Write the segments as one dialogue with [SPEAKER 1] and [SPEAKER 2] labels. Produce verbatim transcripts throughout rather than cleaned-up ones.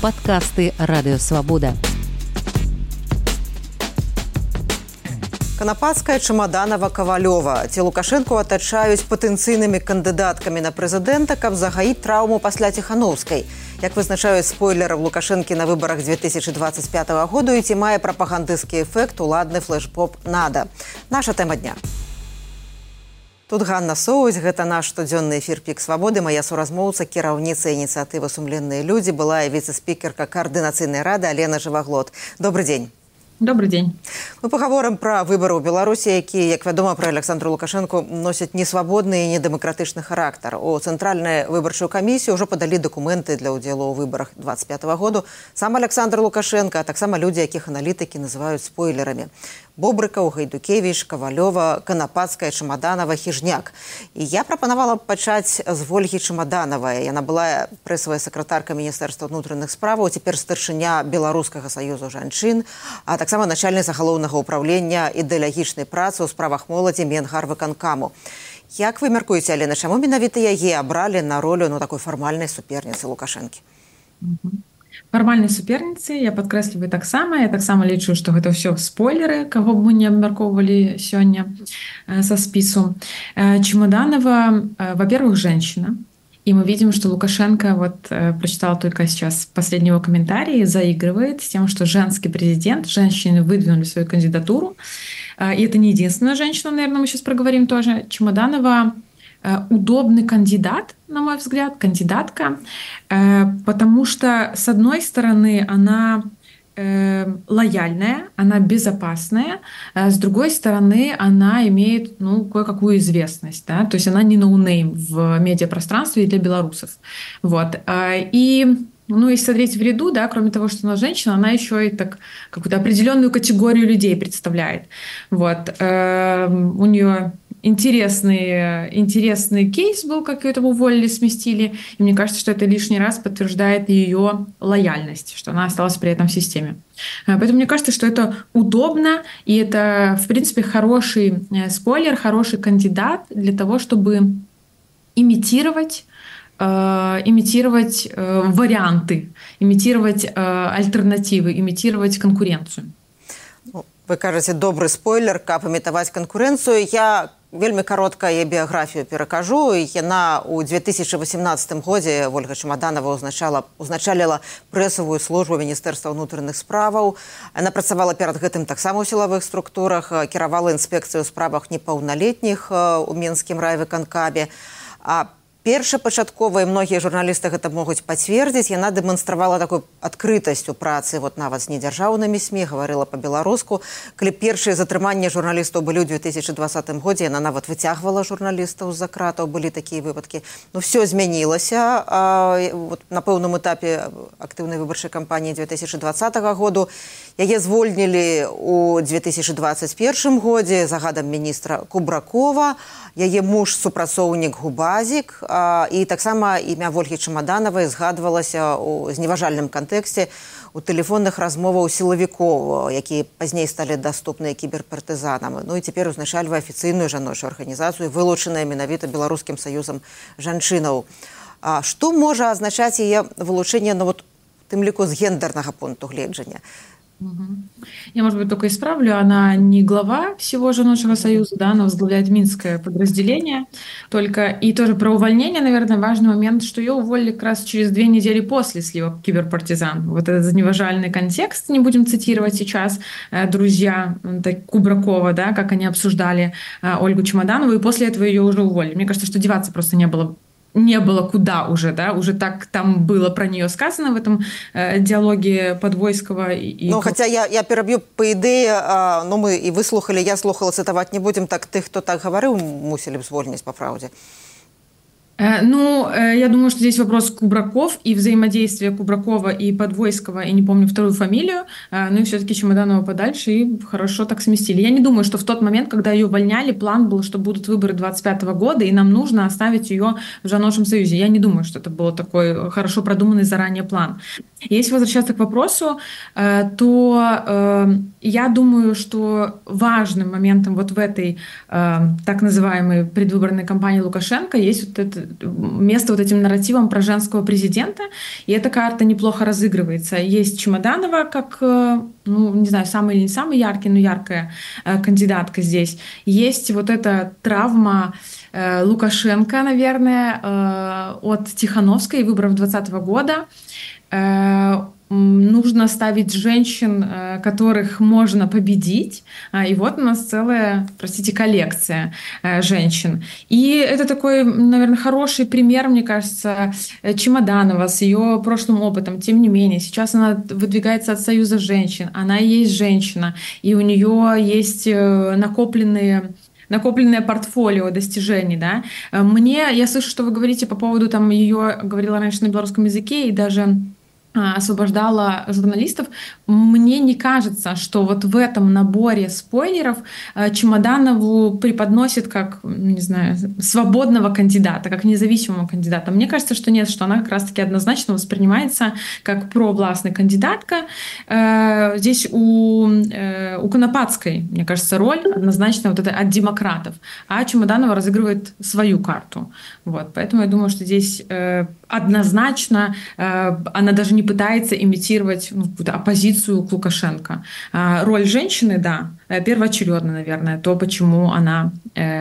[SPEAKER 1] Падкасты Радыёвабода.
[SPEAKER 2] Канапацкая, Чамаданова, Кавалёва. Ці Лукашэнку атачаюць патэнцыйнымі кандыдаткамі на прэзідэнта, каб загаіць траўму пасля Ціханаўскай. Як вызначаюць спойлеры Лукашэнкі на выбарах две тысячи двадцать пятого году і ці мае прапагандысцкі эфект уладны флэш-поп «Нада». Наша тэма дня. Тут Ганна Соусь, гэта наш штодзённы эфір «Пік свабоды». Мая суразмоўца, кіраўніца ініцыятывы «Сумленныя людзі», была і віцэ-спікерка каардынацыйнай рады Алена Жываглот. Добрый дзень.
[SPEAKER 3] Добрый день.
[SPEAKER 2] Мы поговорим про выборы ў Беларусі, якія, як вядома, пра Александру Лукашэнку носяць несвабодны і недэмакратычны характар. У Цэнтральную выбарчую камісію ўжо падалі дакументы для ўдзелу ў выбарах двадцать пятого году. Сам Александр Лукашенко, а таксама людзі, якіх аналітыкі называюць спойлерамі. Бобрыкаў, Гайдукевіч, Кавалёва, Канапацкая, Чамаданова, Хіжняк. І я прапанавала пачаць з Вольгі Чамаданавай. Яна была прэсавая сакратарка Міністэрства ўнутраных справаў, цяпер старшыня Беларускага саюзу жанчын, а таксама начальніца галоўнага ўправлення ідэалагічнай працы ў справах моладзі Менгарвыканкаму. Як вы мяркуеце, Алена, чаму менавіта яе абралі на ролю ну, такой фармальнай суперніцы Лукашэнкі?
[SPEAKER 3] Фармальнай суперніцы, я падкрэсліваю таксама. Я таксама лічу, што гэта ўсё спойлеры, каго б мы не абмяркоўвалі сёння со спису. Чемоданова, во-первых, женщина. И мы видим, что Лукашенко, вот прочитала только сейчас последний его комментарий, заигрывает с тем, что женский президент, женщины выдвинули свою кандидатуру. И это не единственная женщина, наверное, мы сейчас проговорим тоже. Чемоданова удобный кандидат, на мой взгляд, кандидатка, потому что, с одной стороны, она лояльная, она безопасная, с другой стороны, она имеет ну, кое-какую известность, да? То есть она не ноунейм в медиапространстве для белорусов. Вот. И ну, если смотреть в ряду, да, кроме того, что она женщина, она еще и так какую-то определенную категорию людей представляет. Вот. У нее Интересный, интересный кейс был, как ее там уволили, сместили. И мне кажется, что это лишний раз подтверждает ее лояльность, что она осталась при этом в системе. Поэтому мне кажется, что это удобно, и это, в принципе, хороший спойлер, хороший кандидат для того, чтобы имитировать, э, имитировать э, варианты, имитировать э, альтернативы, имитировать конкуренцию.
[SPEAKER 2] Вы кажаце, добры спойлер, каб імітаваць канкурэнцыю. Я вельмі каротка яе біяграфію перакажу. Яна ў две тысячи восемнадцатым годзе Вольга Чамаданова узначала, узначаліла прэсавую службу Міністэрства ўнутраных справаў. Яна працавала перад гэтым таксама ў сілавых структурах, кіравала інспекцыю ў справах непаўналетніх у Мінскім райвыканкаме. А першапачаткова, і многія журналісты гэта могуць пацвердзіць, яна дэманстравала такую адкрытасць у працы вот нават з недзяржаўнымі СМІ, гаварыла па-беларуску. Калі першыя затрыманні журналістаў былі ў две тысячи двадцатым годзе, яна нават выцягвала журналістаў з-за кратаў, былі такія выпадкі. Ну, все змянілася. Вот, на пэўным этапе актыўнай выбарчай кампаніі две тысячи двадцатого году. Яе звольнілі ў две тысячи двадцать первым годзе загадам міністра Кубракова. Яе муж супрацоўнік Губазік. І таксама імя Вольгі Чамаданавай згадвалася ў зневажальным кантэксце у тэлефонных размоваў сілавікоў, якія пазней сталі даступныя кіберпартызанам. Ну і цяпер узначальвае афіцыйную жаночую арганізацыю, вылучаная менавіта Беларускім саюзам жанчынаў. А што можа азначаць яе вылучэнне, ну, вот, тым ліку з гендернага пункту гледжання?
[SPEAKER 3] Я, может быть, только исправлю. Она не глава всего Женочего союза, да, она возглавляет Минское подразделение. Только и тоже про увольнение, наверное, важный момент, что ее уволили как раз через две недели после слива киберпартизан. Вот этот неважальный контекст, не будем цитировать сейчас, друзья так, Кубракова, да, как они обсуждали Ольгу Чемоданову, и после этого ее уже уволили. Мне кажется, что деваться просто не было не было куда уже, да, уже так там было про нее сказано в этом э, диалоге Подвойского. И...
[SPEAKER 2] Ну, хотя я, я перебью по идее, э, ну, мы и выслухали, я слухала, цитовать не будем, так тых, хто так говорил, мусили б звольнить по правде.
[SPEAKER 3] Ну, я думаю, что здесь вопрос Кубраков и взаимодействие Кубракова и Подвойского, и не помню вторую фамилию, ну и все-таки Чемоданова подальше, и хорошо так сместили. Я не думаю, что в тот момент, когда ее увольняли, план был, что будут выборы двадцать пятого года, и нам нужно оставить ее в Жаночем союзе. Я не думаю, что это был такой хорошо продуманный заранее план. Если возвращаться к вопросу, э, то э, я думаю, что важным моментом вот в этой э, так называемой предвыборной кампании Лукашенко есть вот это место вот этим нарративом про женского президента, и эта карта неплохо разыгрывается. Есть Чемоданова как, э, ну, не знаю, самый или не самый яркий, но яркая э, кандидатка здесь. Есть вот эта травма э, Лукашенко, наверное, э, от Тихановской, выборов двадцатого года. Нужно ставить женщин, которых можно победить. И вот у нас целая, простите, коллекция женщин. И это такой, наверное, хороший пример, мне кажется, Чемоданова с ее прошлым опытом. Тем не менее, сейчас она выдвигается от Союза женщин. Она и есть женщина, и у нее есть накопленные накопленное портфолио достижений, да. Мне, я слышу, что вы говорите по поводу, там, ее говорила раньше на белорусском языке и даже освобождала журналистов. Мне не кажется, что вот в этом наборе спойлеров Чемоданову преподносит как, не знаю, свободного кандидата, как независимого кандидата. Мне кажется, что нет, что она как раз-таки однозначно воспринимается как провластная кандидатка. Здесь у, у Конопадской, мне кажется, роль однозначно вот это от демократов, а Чемоданова разыгрывает свою карту. Вот. Поэтому я думаю, что здесь однозначно она даже не пытается имитировать, ну, какую-то оппозицию к Лукашенко. Роль женщины, да, первоочередно, наверное, то, почему она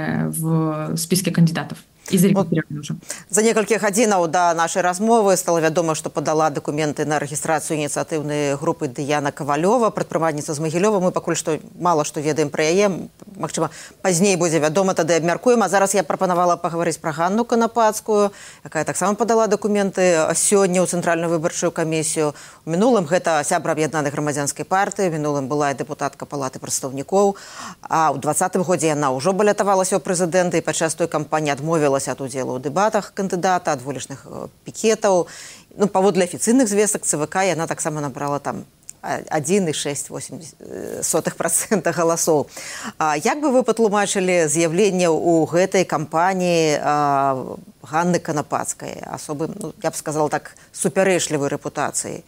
[SPEAKER 3] в списке кандидатов. І зарегістрирована уже.
[SPEAKER 2] За некалькі гадзінаў да нашай размовы стала вядома, што падала дакументы на рэгістрацыю ініцыятыўнай групы Дыяна Кавалёва, прадпрымальніца з Магілёва. Мы пакуль што мала што ведаем пра яе. Магчыма, пазней будзе вядома, тады абмяркуем. А зараз я прапанавала пагаварыць пра Ганну Канападскую, якая таксама падала дакументы сёння ў Цэнтральную выбарчую камісію. У мінулым гэта сябра аб'яднанай грамадзянскай партыі, у мінулым была і дэпутатка палаты прадстаўнікоў. А ў двадцатым годзе яна ўжо балятавалася ў прэзідэнты і падчас той кампаніі адмовілася от удзелу ў дэбатах кандыдата, ад вулічных пікетаў. Ну, паводле афіцыйных звестак ЦВК яна таксама набрала там адзін і шэсць сотых процента галасоў. А як бы вы патлумачылі з'яўленне ў гэтай кампаніі Ганны Канападскай, асобы, ну, я б сказала так, супярэчлівай рэпутацыі?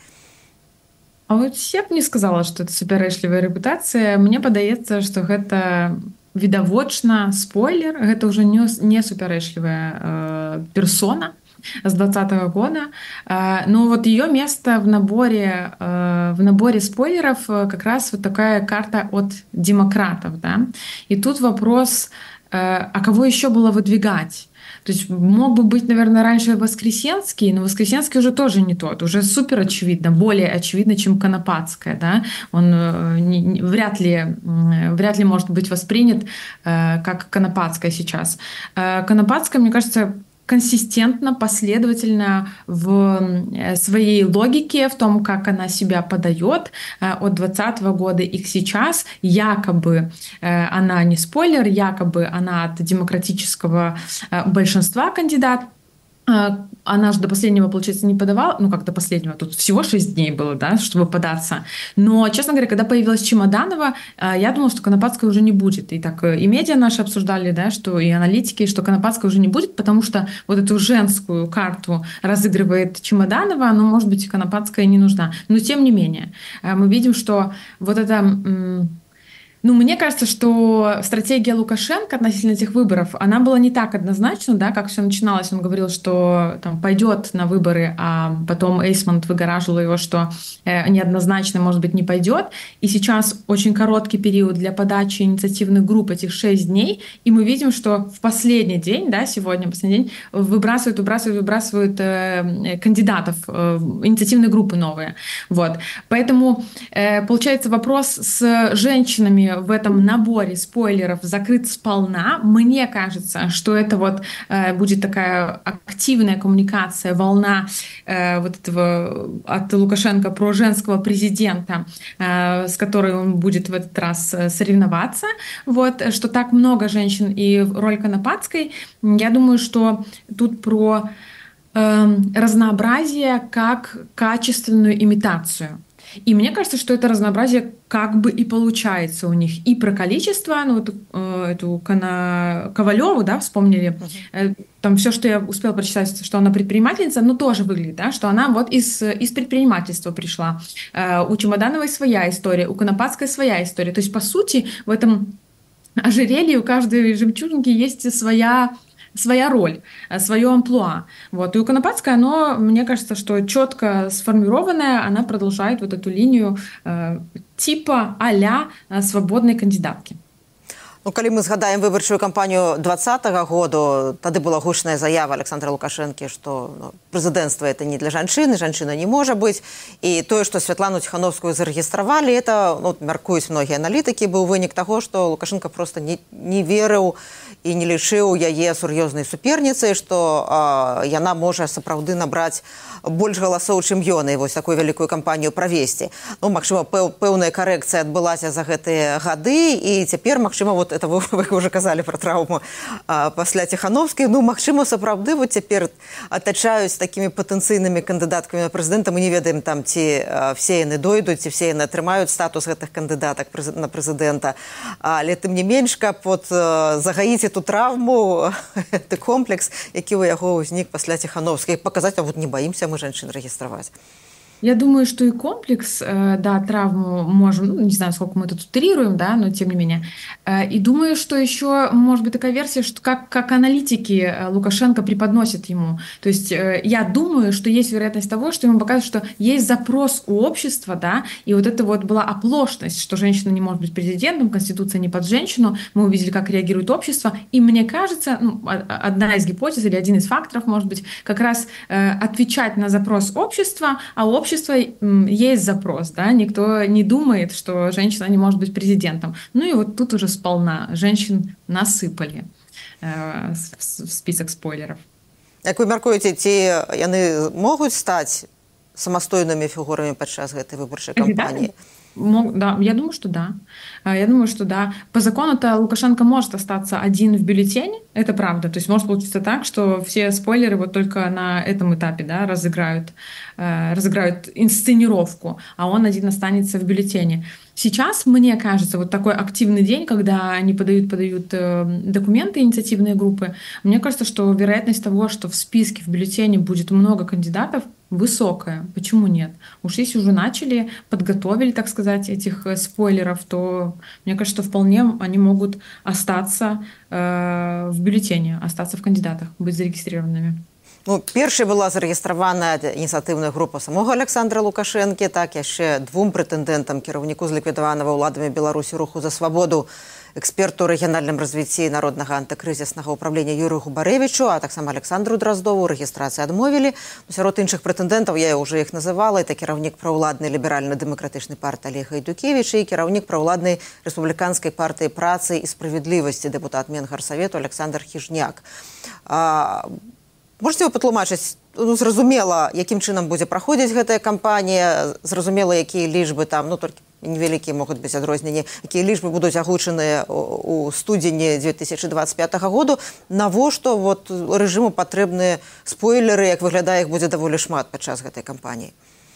[SPEAKER 3] А вот я б не сказала, што это супярэчлівая рэпутацыя. Мне падаецца, што гэта відавочна спойлер, гэта ўжо не, не супярэчлівая э, персона с двадцатого года. Э, но вот ее место в наборе, э, в наборе спойлеров как раз вот такая карта от демократов. Да? И тут вопрос, э, а кого еще было выдвигать? То есть мог бы быть, наверное, раньше Воскресенский, но Воскресенский уже тоже не тот, уже супер очевидно, более очевидно, чем Конопадская, да? Он не, не, вряд ли, вряд ли может быть воспринят э, как Конопадская сейчас. Э, Конопадская, мне кажется, консистентно, последовательно в своей логике, в том, как она себя подает от двадцатого года и к сейчас. Якобы она не спойлер, якобы она от демократического большинства кандидат. Она же до последнего, получается, не подавала, ну как до последнего, тут всего шесть дней было, да, чтобы податься. Но, честно говоря, когда появилась Чемоданова, я думала, что Конопадской уже не будет. И так и медиа наши обсуждали, да, что и аналитики, что Конопадской уже не будет, потому что вот эту женскую карту разыгрывает Чемоданова, но, может быть, и Конопадская не нужна. Но, тем не менее, мы видим, что вот это... Ну, мне кажется, что стратегия Лукашенко относительно этих выборов, она была не так однозначна, да, как все начиналось. Он говорил, что там, пойдет на выборы, а потом Эйсмонт выгораживал его, что э, неоднозначно, может быть, не пойдет. И сейчас очень короткий период для подачи инициативных групп, этих шесть дней, и мы видим, что в последний день, да, сегодня, последний день, выбрасывают, выбрасывают, выбрасывают э, кандидатов, э, инициативные группы новые. Вот. Поэтому э, получается вопрос с женщинами в этом наборе спойлеров закрыт сполна. Мне кажется, что это вот э, будет такая активная коммуникация, волна э, вот этого от Лукашенко про женского президента, э, с которой он будет в этот раз соревноваться. Вот, что так много женщин и роль Конопадской. Я думаю, что тут про э, разнообразие как качественную имитацию. И мне кажется, что это разнообразие как бы и получается у них. И про количество, ну вот э, эту Кона... Ковалеву, да, вспомнили, э, там все, что я успела прочитать, что она предпринимательница, ну тоже выглядит, да, что она вот из, из предпринимательства пришла. Э, у Чемодановой своя история, у Конопатской своя история. То есть, по сути, в этом ожерелье у каждой жемчужинки есть своя своя роль, свое амплуа. Вот. И у Конопатской оно, мне кажется, что четко сформированное, она продолжает вот эту линию э, типа а-ля свободной кандидатки.
[SPEAKER 2] Ну, калі мы згадаем выбарчую кампанію двадцатага году, тады была гучная заява Александра Лукашэнкі, што ну, прэзідэнцтва это не для жанчыны, жанчына не можа быць. І тое, што Святлану Ціхановскую зарэгістравалі, это, ну, мяркуюць многія аналітыкі, быў вынік таго, што Лукашенко проста не, не верыў і не лічыў яе сур'ёзнай суперніцай, што а, яна можа сапраўды набраць больш галасоў, чым ён, і вось такую вялікую кампанію правесці. Ну, магчыма, пэў, пэўная карэкцыя адбылася за гэтыя гады, і цяпер, магчыма, вот это вы, вы уже казалі про травму а, пасля Ціхановскай. Ну, магчыма, сапраўды вот цяпер атачаюць такімі патэнцыйнымі кандыдаткамі на прэзідэнта. Мы не ведаем там, ці а, все яны дойдуць, ці все яны атрымаюць статус гэтых кандыдатак на прэзідэнта. Але тым не менш, каб вот загаіць эту травму, гэты комплекс, які у яго ўзнік пасля Ціхановскай, паказаць, а вот не баімся мы женщин регистровать.
[SPEAKER 3] Я думаю, что и комплекс, да, травму можем, ну, не знаю, сколько мы тут утрируем, да, но тем не менее. И думаю, что еще может быть такая версия, что как, как аналитики Лукашенко преподносят ему. То есть я думаю, что есть вероятность того, что ему показывают, что есть запрос у общества, да, и вот это вот была оплошность, что женщина не может быть президентом, Конституция не под женщину. Мы увидели, как реагирует общество. И мне кажется, ну, одна из гипотез или один из факторов, может быть, как раз отвечать на запрос общества, а общество есть запрос, да, никто не думает, что женщина не может быть президентом. Ну и вот тут уже сполна женщин насыпали э, в список спойлеров.
[SPEAKER 2] Як вы мяркуеце, ці яны могуць стаць самастойнымі фігурамі падчас гэтай выбарчай кампаніі?
[SPEAKER 3] Мог, да, я думаю, что да. Я думаю, что да. По закону-то Лукашенко может остаться один в бюллетене, это правда. То есть может получиться так, что все спойлеры вот только на этом этапе, да, разыграют, э, разыграют инсценировку, а он один останется в бюллетене. Сейчас, мне кажется, вот такой активный день, когда они подают, подают э, документы, инициативные группы, мне кажется, что вероятность того, что в списке, в бюллетене будет много кандидатов, высокая. Почему нет? Уж если уже начали, подготовили, так сказать, этих спойлеров, то мне кажется, что вполне они могут остаться э, в бюллетене, остаться в кандидатах, быть зарегистрированными.
[SPEAKER 2] Ну, першай была зарэгістраваная ініцыятыўная група самога Александра Лукашэнкі, так яшчэ двум прэтэндэнтам, кіраўніку зліквідаванага ўладамі Беларусі руху за свабоду, эксперту ў рэгіянальным развіцці народнага антыкрызіснага ўправлення Юрыю Губарэвічу, а таксама Александру Драздову рэгістрацыі адмовілі. Сярод іншых прэтэндэнтаў я ўжо іх называла, это кіраўнік праўладнай ліберальна-дэмакратычнай партыі Олег Гайдукевіч і кіраўнік праўладнай рэспубліканскай партыі працы і справядлівасці дэпутат Менгарсавету Александр Хіжняк. А, можете вы патлумачыць, ну, зразумела, якім чынам будзе праходзіць гэтая кампанія, зразумела, якія лічбы там, ну, толькі невялікія могуць быць адрозненні, якія лічбы будуць агучаныя у студзені две тысячи двадцать пятого году, навошта вот рэжыму патрэбныя спойлеры, як выглядае, іх будзе даволі шмат падчас гэтай кампаніі?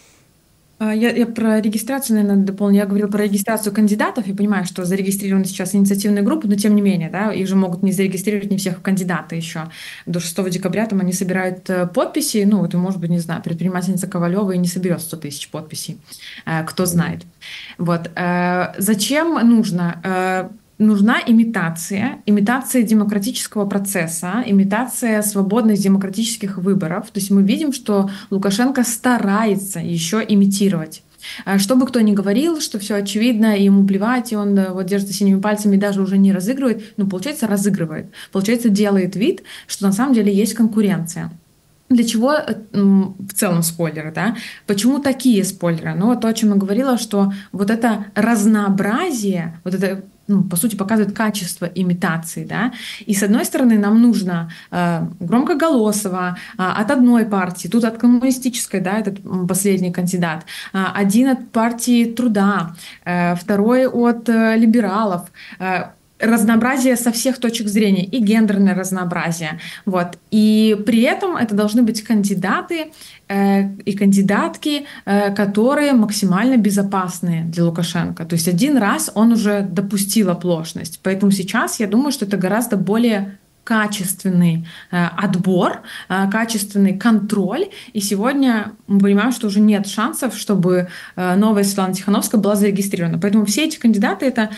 [SPEAKER 3] Я, я про регистрацию, наверное, дополню. Я говорила про регистрацию кандидатов. Я понимаю, что зарегистрированы сейчас инициативные группы, но тем не менее, да, их же могут не зарегистрировать не всех в кандидаты еще. До шестого декабря там они собирают подписи. Ну, вот, может быть, не знаю, предпринимательница Ковалева и не соберет сто тысяч подписей. Кто знает. Вот. Зачем нужно? Нужна имитация, имитация демократического процесса, имитация свободных демократических выборов. То есть мы видим, что Лукашенко старается еще имитировать. Что бы кто ни говорил, что все очевидно, и ему плевать, и он вот держится синими пальцами и даже уже не разыгрывает, ну, получается, разыгрывает. Получается, делает вид, что на самом деле есть конкуренция. Для чего в целом спойлеры, да? Почему такие спойлеры? Ну, вот то, о чем я говорила, что вот это разнообразие, вот это, ну, по сути, показывает качество имитации, да? И с одной стороны, нам нужно э, громкоголосого э, от одной партии, тут от коммунистической, да, этот последний кандидат, э, один от партии Труда, э, второй от э, либералов, э, разнообразие со всех точек зрения, и гендерное разнообразие. Вот. И при этом это должны быть кандидаты э, и кандидатки, э, которые максимально безопасные для Лукашенко. То есть один раз он уже допустил оплошность. Поэтому сейчас я думаю, что это гораздо более качественный э, отбор, э, качественный контроль. И сегодня мы понимаем, что уже нет шансов, чтобы э, новая Светлана Тихановская была зарегистрирована. Поэтому все эти кандидаты — это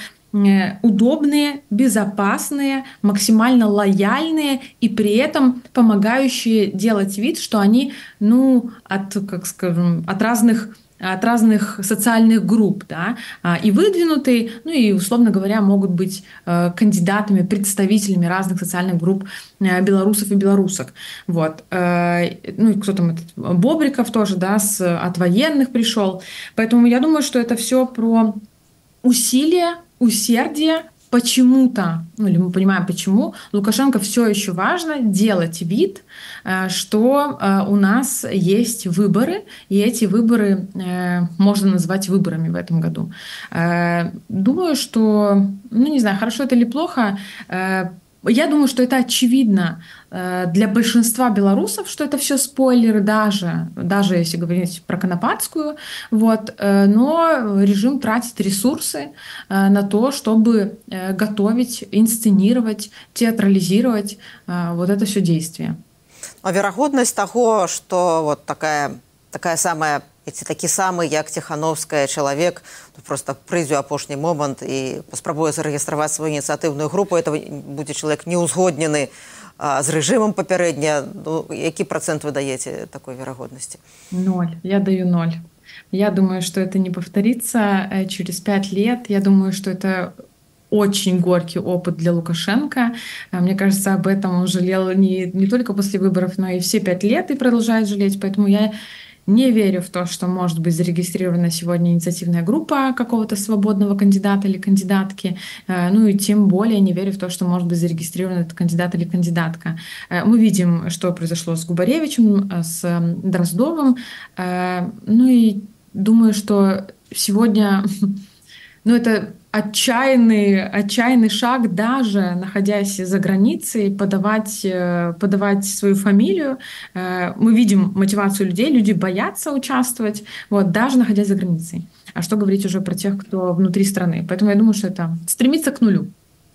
[SPEAKER 3] удобные, безопасные, максимально лояльные и при этом помогающие делать вид, что они, ну, от, как скажем, от разных от разных социальных групп, да, и выдвинутые, ну и, условно говоря, могут быть кандидатами, представителями разных социальных групп белорусов и белорусок. Вот. Ну и кто там, этот Бобриков тоже, да, с, от военных пришел. Поэтому я думаю, что это все про усилия, усердие. Почему-то, ну или мы понимаем почему, Лукашенко все еще важно делать вид, что у нас есть выборы, и эти выборы можно назвать выборами в этом году. Думаю, что, ну не знаю, хорошо это или плохо, я думаю, что это очевидно для большинства белорусов, что это все спойлеры, даже, даже если говорить про Конопатскую. Вот, но режим тратит ресурсы на то, чтобы готовить, инсценировать, театрализировать вот это все действие.
[SPEAKER 2] А верагоднасць таго, што вот такая, такая самая, ці такі самы, як Тихановская, чалавек просто прыйдзе ў апошні момант і паспрабуе зарэгістраваць сваю ініцыятыўную групу, это будзе чалавек неўзгоднены а, з рэжымам папярэдня. Ну, які процент вы даеце такой верагоднасці?
[SPEAKER 3] Ноль. Я даю ноль. Я думаю, что это не повторится через пять лет. Я думаю, что это очень горький опыт для Лукашенко. Мне кажется, об этом он жалел не, не только после выборов, но и все пять лет и продолжает жалеть. Поэтому я не верю в то, что может быть зарегистрирована сегодня инициативная группа какого-то свободного кандидата или кандидатки. Ну и тем более не верю в то, что может быть зарегистрирован этот кандидат или кандидатка. Мы видим, что произошло с Губаревичем, с Дроздовым. Ну и думаю, что сегодня, ну это отчаянный, отчаянный шаг, даже находясь за границей, подавать, подавать свою фамилию. Мы видим мотивацию людей, люди боятся участвовать, вот, даже находясь за границей. А что говорить уже про тех, кто внутри страны? Поэтому я думаю, что это стремится к нулю.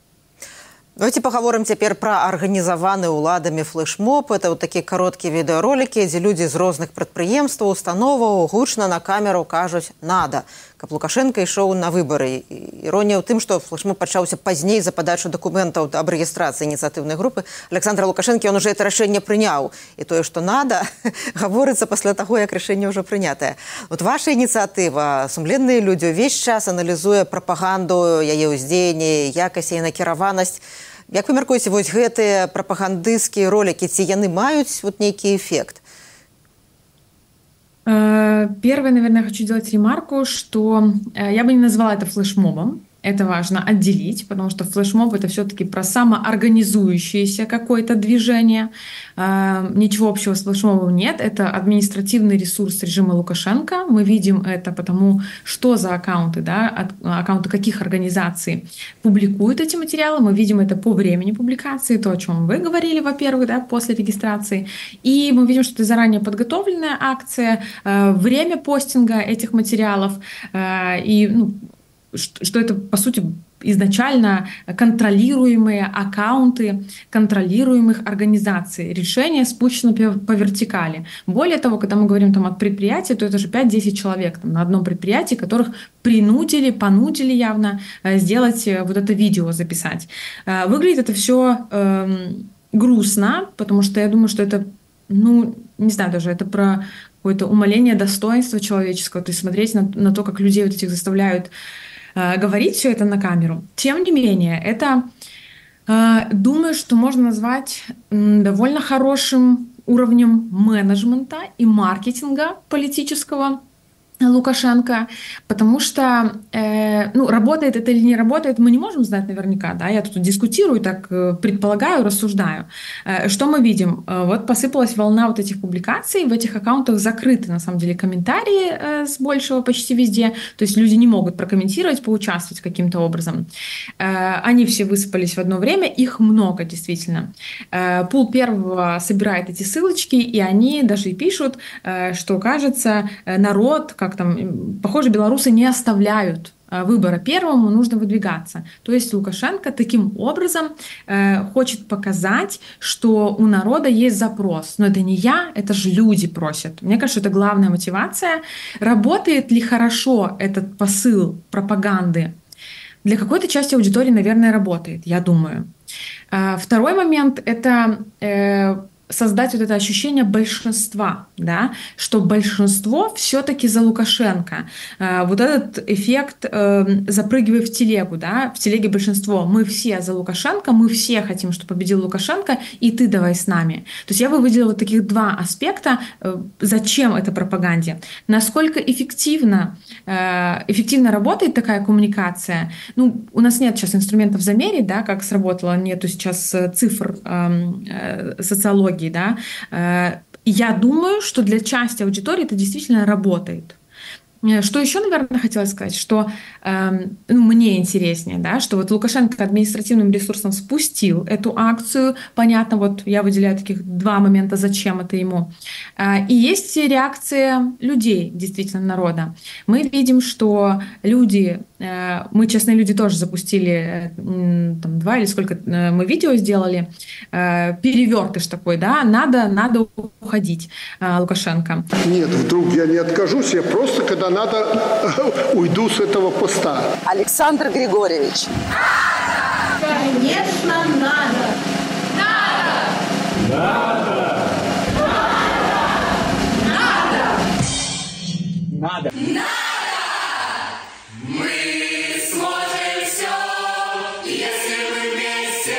[SPEAKER 2] Давайте поговорим теперь про организованный уладами флешмоб. Это вот такие короткие видеоролики, где люди из разных предприемств, установок гучно на камеру кажут «надо», как Лукашенко и шел на выборы. Ирония в том, что флешмоб начался позднее за подачу документов об регистрации инициативной группы. Александр Лукашенко, он уже это решение принял. И то, что надо, говорится после того, как решение уже принятое. Вот ваша инициатива, сумленные люди, весь час анализуя пропаганду, яе ўздзеянне, якасць і накіраванасць. Як вы мяркуеце, вось гэтыя прапагандысцкія ролики, ці яны маюць вот нейкі эффект?
[SPEAKER 3] Первое, наверное, я хочу сделать ремарку, что я бы не назвала это флешмобом. Это важно отделить, потому что флешмоб — это все-таки про самоорганизующееся какое-то движение. Ничего общего с флешмобом нет. Это административный ресурс режима Лукашенко. Мы видим это потому, что за аккаунты, да, аккаунты каких организаций публикуют эти материалы. Мы видим это по времени публикации, то, о чем вы говорили, во-первых, да, после регистрации. И мы видим, что это заранее подготовленная акция, время постинга этих материалов и, ну, что это, по сути, изначально контролируемые аккаунты контролируемых организаций. Решение спущено по вертикали. Более того, когда мы говорим там, от предприятия, то это же пять-десять человек там, на одном предприятии, которых принудили, понудили явно сделать вот это видео, записать. Выглядит это все эм, грустно, потому что я думаю, что это, ну, не знаю даже, это про какое-то умаление достоинства человеческого, то есть смотреть на, на то, как людей вот этих заставляют говорить все это на камеру. Тем не менее, это, думаю, что можно назвать довольно хорошим уровнем менеджмента и маркетинга политического Лукашенко, потому что, э, ну, работает это или не работает, мы не можем знать наверняка, да, я тут дискутирую, так э, предполагаю, рассуждаю. Э, что мы видим? Э, вот посыпалась волна вот этих публикаций, в этих аккаунтах закрыты, на самом деле, комментарии э, с большего почти везде, то есть люди не могут прокомментировать, поучаствовать каким-то образом. Э, они все высыпались в одно время, их много, действительно. Э, Пул первого собирает эти ссылочки, и они даже и пишут, э, что, кажется, народ, как там, похоже, белорусы не оставляют выбора первому, нужно выдвигаться. То есть Лукашенко таким образом э, хочет показать, что у народа есть запрос. Но это не я, это же люди просят. Мне кажется, это главная мотивация. Работает ли хорошо этот посыл пропаганды? Для какой-то части аудитории, наверное, работает, я думаю. Э, второй момент — это э, создать вот это ощущение большинства, да, что большинство все-таки за Лукашенко. Вот этот эффект э, запрыгивая в телегу, да, в телеге большинство. Мы все за Лукашенко, мы все хотим, чтобы победил Лукашенко, и ты давай с нами. То есть я бы выделила вот таких два аспекта. Зачем это пропаганде? Насколько эффективно, э, эффективно работает такая коммуникация? Ну, у нас нет сейчас инструментов замерить, да, как сработало, нету сейчас цифр э, социологии, да. Я думаю, что для части аудитории это действительно работает. Что еще, наверное, хотела сказать, что э, ну, мне интереснее, да, что вот Лукашенко административным ресурсом спустил эту акцию. Понятно, вот я выделяю таких два момента, зачем это ему. Э, и есть реакция людей, действительно, народа. Мы видим, что люди, э, мы, честные люди, тоже запустили э, там, два или сколько э, мы видео сделали, э, перевертыш такой, да, надо, надо уходить, э, Лукашенко.
[SPEAKER 4] Нет, вдруг я не откажусь, я просто, когда надо, уйду с этого поста.
[SPEAKER 5] Александр Григорьевич.
[SPEAKER 6] Конечно, надо. Надо.
[SPEAKER 7] Надо.
[SPEAKER 6] Надо. Надо. Надо. Мы сможем все, если мы вместе.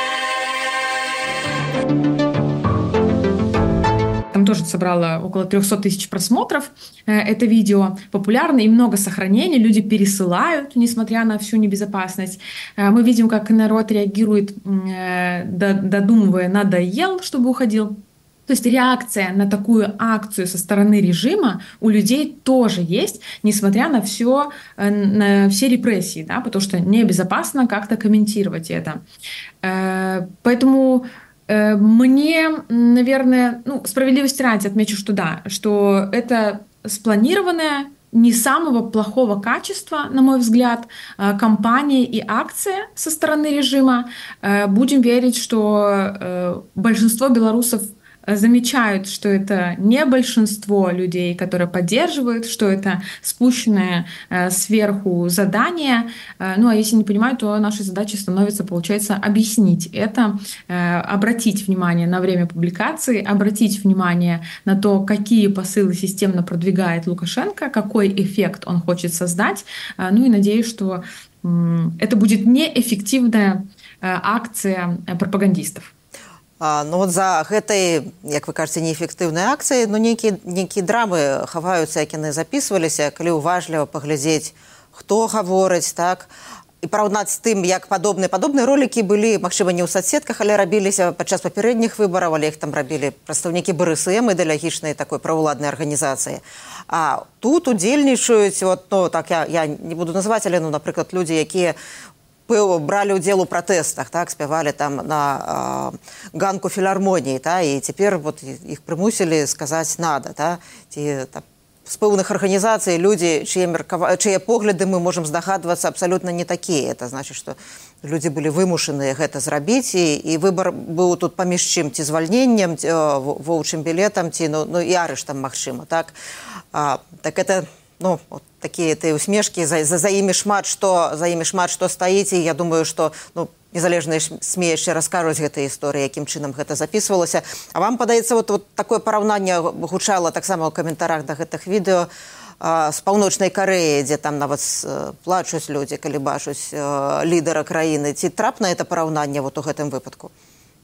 [SPEAKER 3] Там тоже собрало около триста тысяч просмотров э, это видео. Популярно и много сохранений. Люди пересылают, несмотря на всю небезопасность. Э, мы видим, как народ реагирует, э, додумывая «надоел», чтобы уходил. То есть реакция на такую акцию со стороны режима у людей тоже есть, несмотря на, все, на все репрессии, да, потому что небезопасно как-то комментировать это. Э, поэтому... Мне, наверное, ну, справедливости ради отмечу, что да, что это спланированная, не самого плохого качества, на мой взгляд, кампания и акция со стороны режима. Будем верить, что большинство белорусов замечают, что это не большинство людей, которые поддерживают, что это спущенное э, сверху задание. Э, ну а если не понимают, то нашей задачей становится, получается, объяснить это, э, обратить внимание на время публикации, обратить внимание на то, какие посылы системно продвигает Лукашенко, какой эффект он хочет создать. Э, ну и надеюсь, что э, это будет неэффективная э, акция пропагандистов.
[SPEAKER 2] А, ну вот за гэтай, як вы кажаце, неэфектыўнай акцыі, ну нейкія нейкія драмы хаваюцца, як яны записываліся, калі уважліва паглядзець, хто гаворыць, так, і параўнаць з тым, як падобныя падобныя ролікі былі, магчыма, не ў соцсетках, але рабіліся падчас папярэдніх выбараў, але іх там рабілі прадстаўнікі БРСМ, ідэалагічнай такой правоўладнай арганізацыі. А тут удзельнічаюць, вот, ну так я, я не буду называць, але, ну, напрыклад, людзі, якія брали удзел у протестах, так, спявали там на э, ганку філармоніі, та, і цяпер вот іх прымусілі сказаць «надо», та, ці там, з пэўных арганізацый людзі, чые, меркава... чые погляды мы можам здагадвацца абсалютна не такія. Это значит, што людзі былі вымушаныя гэта зрабіць, і, і выбар быў тут паміж чым, ці звальненнем, ці воўчым білетам, ці ну, ну, і арыштам, магчыма, так. А, так это, ну, вот, такие ты усмешки, за, за, за ими шмат что, за ими шмат что стаіць, і я думаю, что, ну, незалежныя СМІ яшчэ раскажуць гэтай історыі, якім чынам гэта записывалася. А вам падаецца, вот, вот такое параўнанне гучала таксама ў каментарах да гэтых відэо а, з Паўночнай Карэі, дзе там нават плачуць людзі, калі бачуць а, лідара краіны. Ці трапна это параўнанне вот у гэтым выпадку?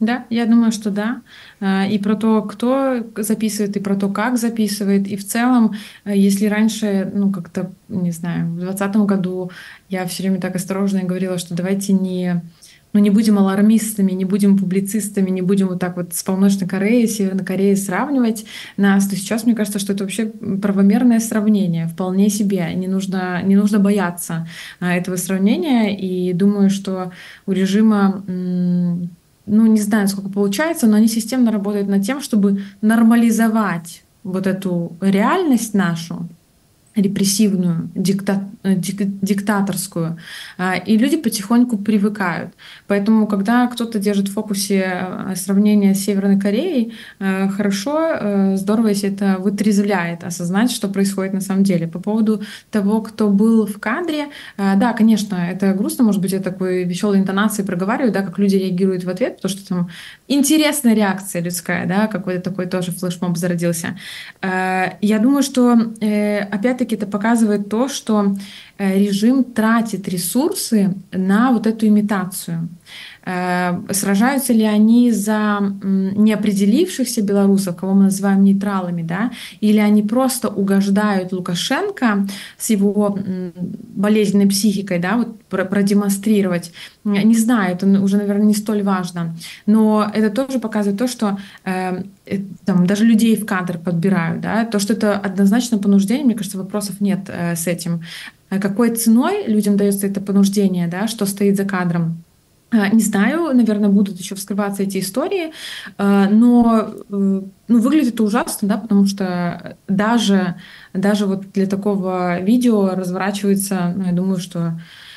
[SPEAKER 3] Да, я думаю, что да. А, И про то, кто записывает, и про то, как записывает. И в целом, э, если раньше, ну, как-то, не знаю, в двадцатом году я все время так осторожно говорила, что давайте не, ну, не будем алармистами, не будем публицистами, не будем вот так вот с Полночной Кореей, Северной Кореей сравнивать нас, то сейчас мне кажется, что это вообще правомерное сравнение, вполне себе. Не нужно, не нужно бояться а, этого сравнения. И думаю, что у режима, м, ну, не знаю, сколько получается, но они системно работают над тем, чтобы нормализовать вот эту реальность нашу, репрессивную, дикта- э, дик- диктаторскую, а, и люди потихоньку привыкают. Поэтому, когда кто-то держит в фокусе э, сравнение с Северной Кореей, э, хорошо, э, здорово, если это вытрезвляет, осознать, что происходит на самом деле. По поводу того, кто был в кадре, э, да, конечно, это грустно, может быть, я такой веселой интонацией проговариваю, да, как люди реагируют в ответ, потому что там интересная реакция людская, да, какой-то такой тоже флешмоб зародился. Э, Я думаю, что э, опять опять-таки это показывает то, что э, режим тратит ресурсы на вот эту имитацию. Э, Сражаются ли они за м, неопределившихся белорусов, кого мы называем нейтралами, да, или они просто угождают Лукашенко с его м, болезненной психикой, да, вот про- продемонстрировать. Не знаю, это уже, наверное, не столь важно. Но это тоже показывает то, что э, э, там, даже людей в кадр подбирают. Да? То, что это однозначно понуждение, мне кажется, вопросов нет э, с этим. А какой ценой людям дается это понуждение, да? Что стоит за кадром? Э, Не знаю, наверное, будут еще вскрываться эти истории, э, но э, ну, выглядит это ужасно, да, потому что даже, даже вот для такого видео разворачивается, ну, я думаю, что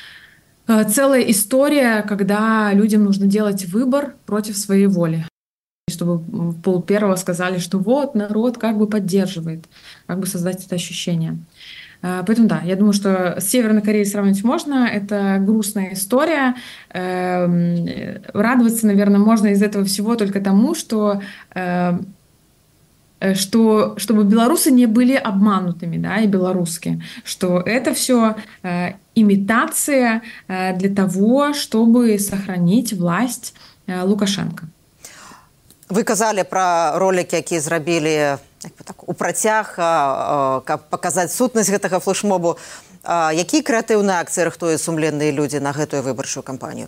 [SPEAKER 3] э, целая история, когда людям нужно делать выбор против своей воли. Чтобы в пол первого сказали, что вот народ как бы поддерживает, как бы создать это ощущение. Э, Поэтому да, я думаю, что с Северной Кореей сравнить можно. Это грустная история. Эм, э, Радоваться, наверное, можно из этого всего только тому, что э, э, что, чтобы белорусы не были обманутыми, да, и белорусские, что это все имитация э, для того, чтобы сохранить власть э, Лукашенко.
[SPEAKER 2] Вы казалі пра ролікі, які зрабілі як бы так, у працяг, а, а, каб паказаць сутнасць гэтага флешмобу. А, Якія крэатыўныя акцыі рыхтуюць сумленныя людзі на гэтую выбарчую кампанію?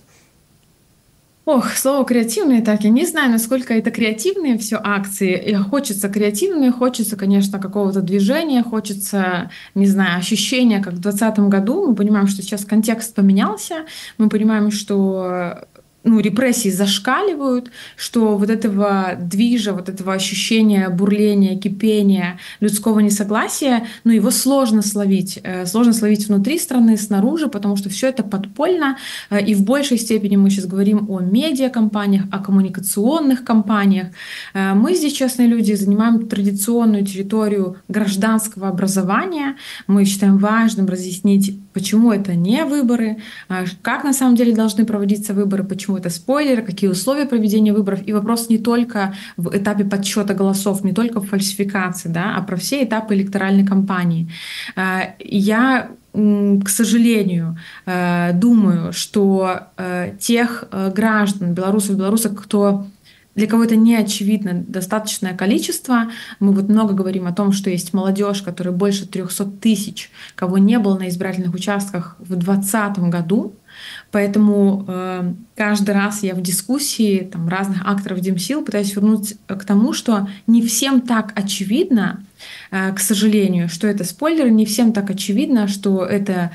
[SPEAKER 3] Ох, слово креативные, так, я не знаю, насколько это креативные все акции. И хочется креативные, хочется, конечно, какого-то движения, хочется, не знаю, ощущения, как в двадцатом году. Мы понимаем, что сейчас контекст поменялся, мы понимаем, что ну, репрессии зашкаливают, что вот этого движа, вот этого ощущения бурления, кипения, людского несогласия, ну, его сложно словить. Э, Сложно словить внутри страны, снаружи, потому что все это подпольно. Э, И в большей степени мы сейчас говорим о медиакомпаниях, о коммуникационных компаниях. Э, Мы здесь, честные люди, занимаем традиционную территорию гражданского образования. Мы считаем важным разъяснить, почему это не выборы, э, как на самом деле должны проводиться выборы, почему это спойлеры, какие условия проведения выборов. И вопрос не только в этапе подсчета голосов, не только в фальсификации, да, а про все этапы электоральной кампании. Э, Я, м, к сожалению, э, думаю, что э, тех э, граждан, белорусов, белорусок, кто для кого это не очевидно достаточное количество. Мы вот много говорим о том, что есть молодежь, которая больше трехсот тысяч, кого не было на избирательных участках в двадцатом году. Поэтому э, каждый раз я в дискуссии там, разных акторов Демсил пытаюсь вернуть к тому, что не всем так очевидно, э, к сожалению, что это спойлеры, не всем так очевидно, что это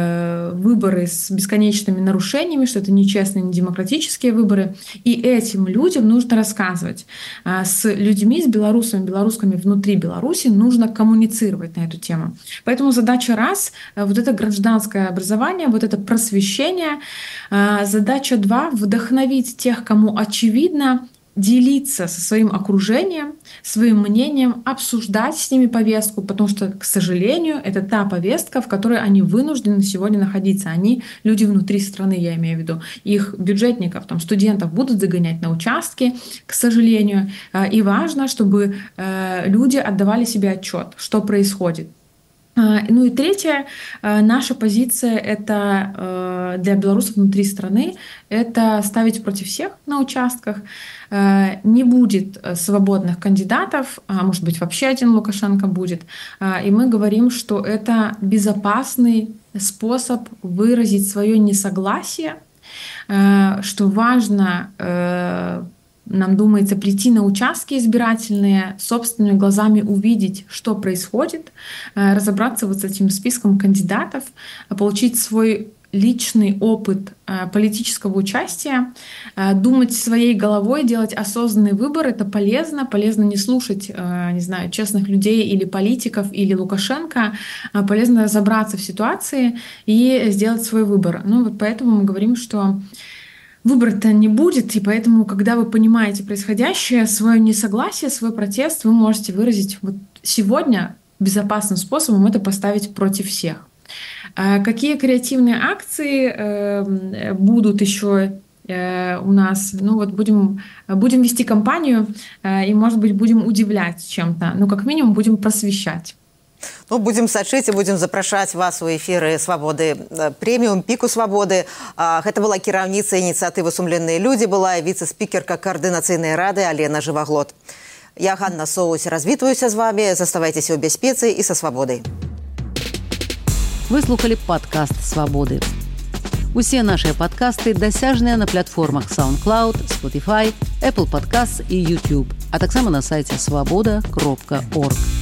[SPEAKER 3] э, выборы с бесконечными нарушениями, что это нечестные, недемократические выборы. И этим людям нужно рассказывать. Э, с людьми, с белорусами, белорусками внутри Беларуси нужно коммуницировать на эту тему. Поэтому задача раз э, — вот это гражданское образование, вот это просвещение. Э, задача два — вдохновить тех, кому очевидно, делиться со своим окружением, своим мнением, обсуждать с ними повестку, потому что, к сожалению, это та повестка, в которой они вынуждены сегодня находиться. Они, люди внутри страны, я имею в виду, их бюджетников, там, студентов будут загонять на участки, к сожалению. И важно, чтобы люди отдавали себе отчет, что происходит. Ну и третье, наша позиция это для белорусов внутри страны, это ставить против всех на участках. Не будет свободных кандидатов, а может быть вообще один Лукашенко будет. И мы говорим, что это безопасный способ выразить свое несогласие, что важно, нам думается, прийти на участки избирательные, собственными глазами увидеть, что происходит, разобраться вот с этим списком кандидатов, получить свой личный опыт политического участия, думать своей головой, делать осознанный выбор. Это полезно. Полезно не слушать, не знаю, честных людей или политиков, или Лукашенко. Полезно разобраться в ситуации и сделать свой выбор. Ну вот поэтому мы говорим, что выбора-то не будет, и поэтому, когда вы понимаете происходящее, свое несогласие, свой протест, вы можете выразить вот сегодня безопасным способом, это поставить против всех. Какие креативные акции будут еще у нас? Ну вот будем, будем вести кампанию и, может быть, будем удивлять чем-то, но как минимум будем просвещать.
[SPEAKER 2] Ну, будем сачыць і будем запрашаць вас у эфіры свабоды прэміум піку свабоды. Гэта была кіраўніца ініцыятывы сумленныя людзі, была віцэ-спікерка каардынацыйнай рады Алена Жываглот. Я Ганна Соус, развітваюся з вами. Заставайцеся ў бяспецы і са свабодай.
[SPEAKER 1] Вы слухали падкаст «Свабоды». Усе нашыя падкасты дасяжныя на платформах SoundCloud, Spotify, Apple Podcasts і YouTube, а таксама на сайце свабода кропка орг.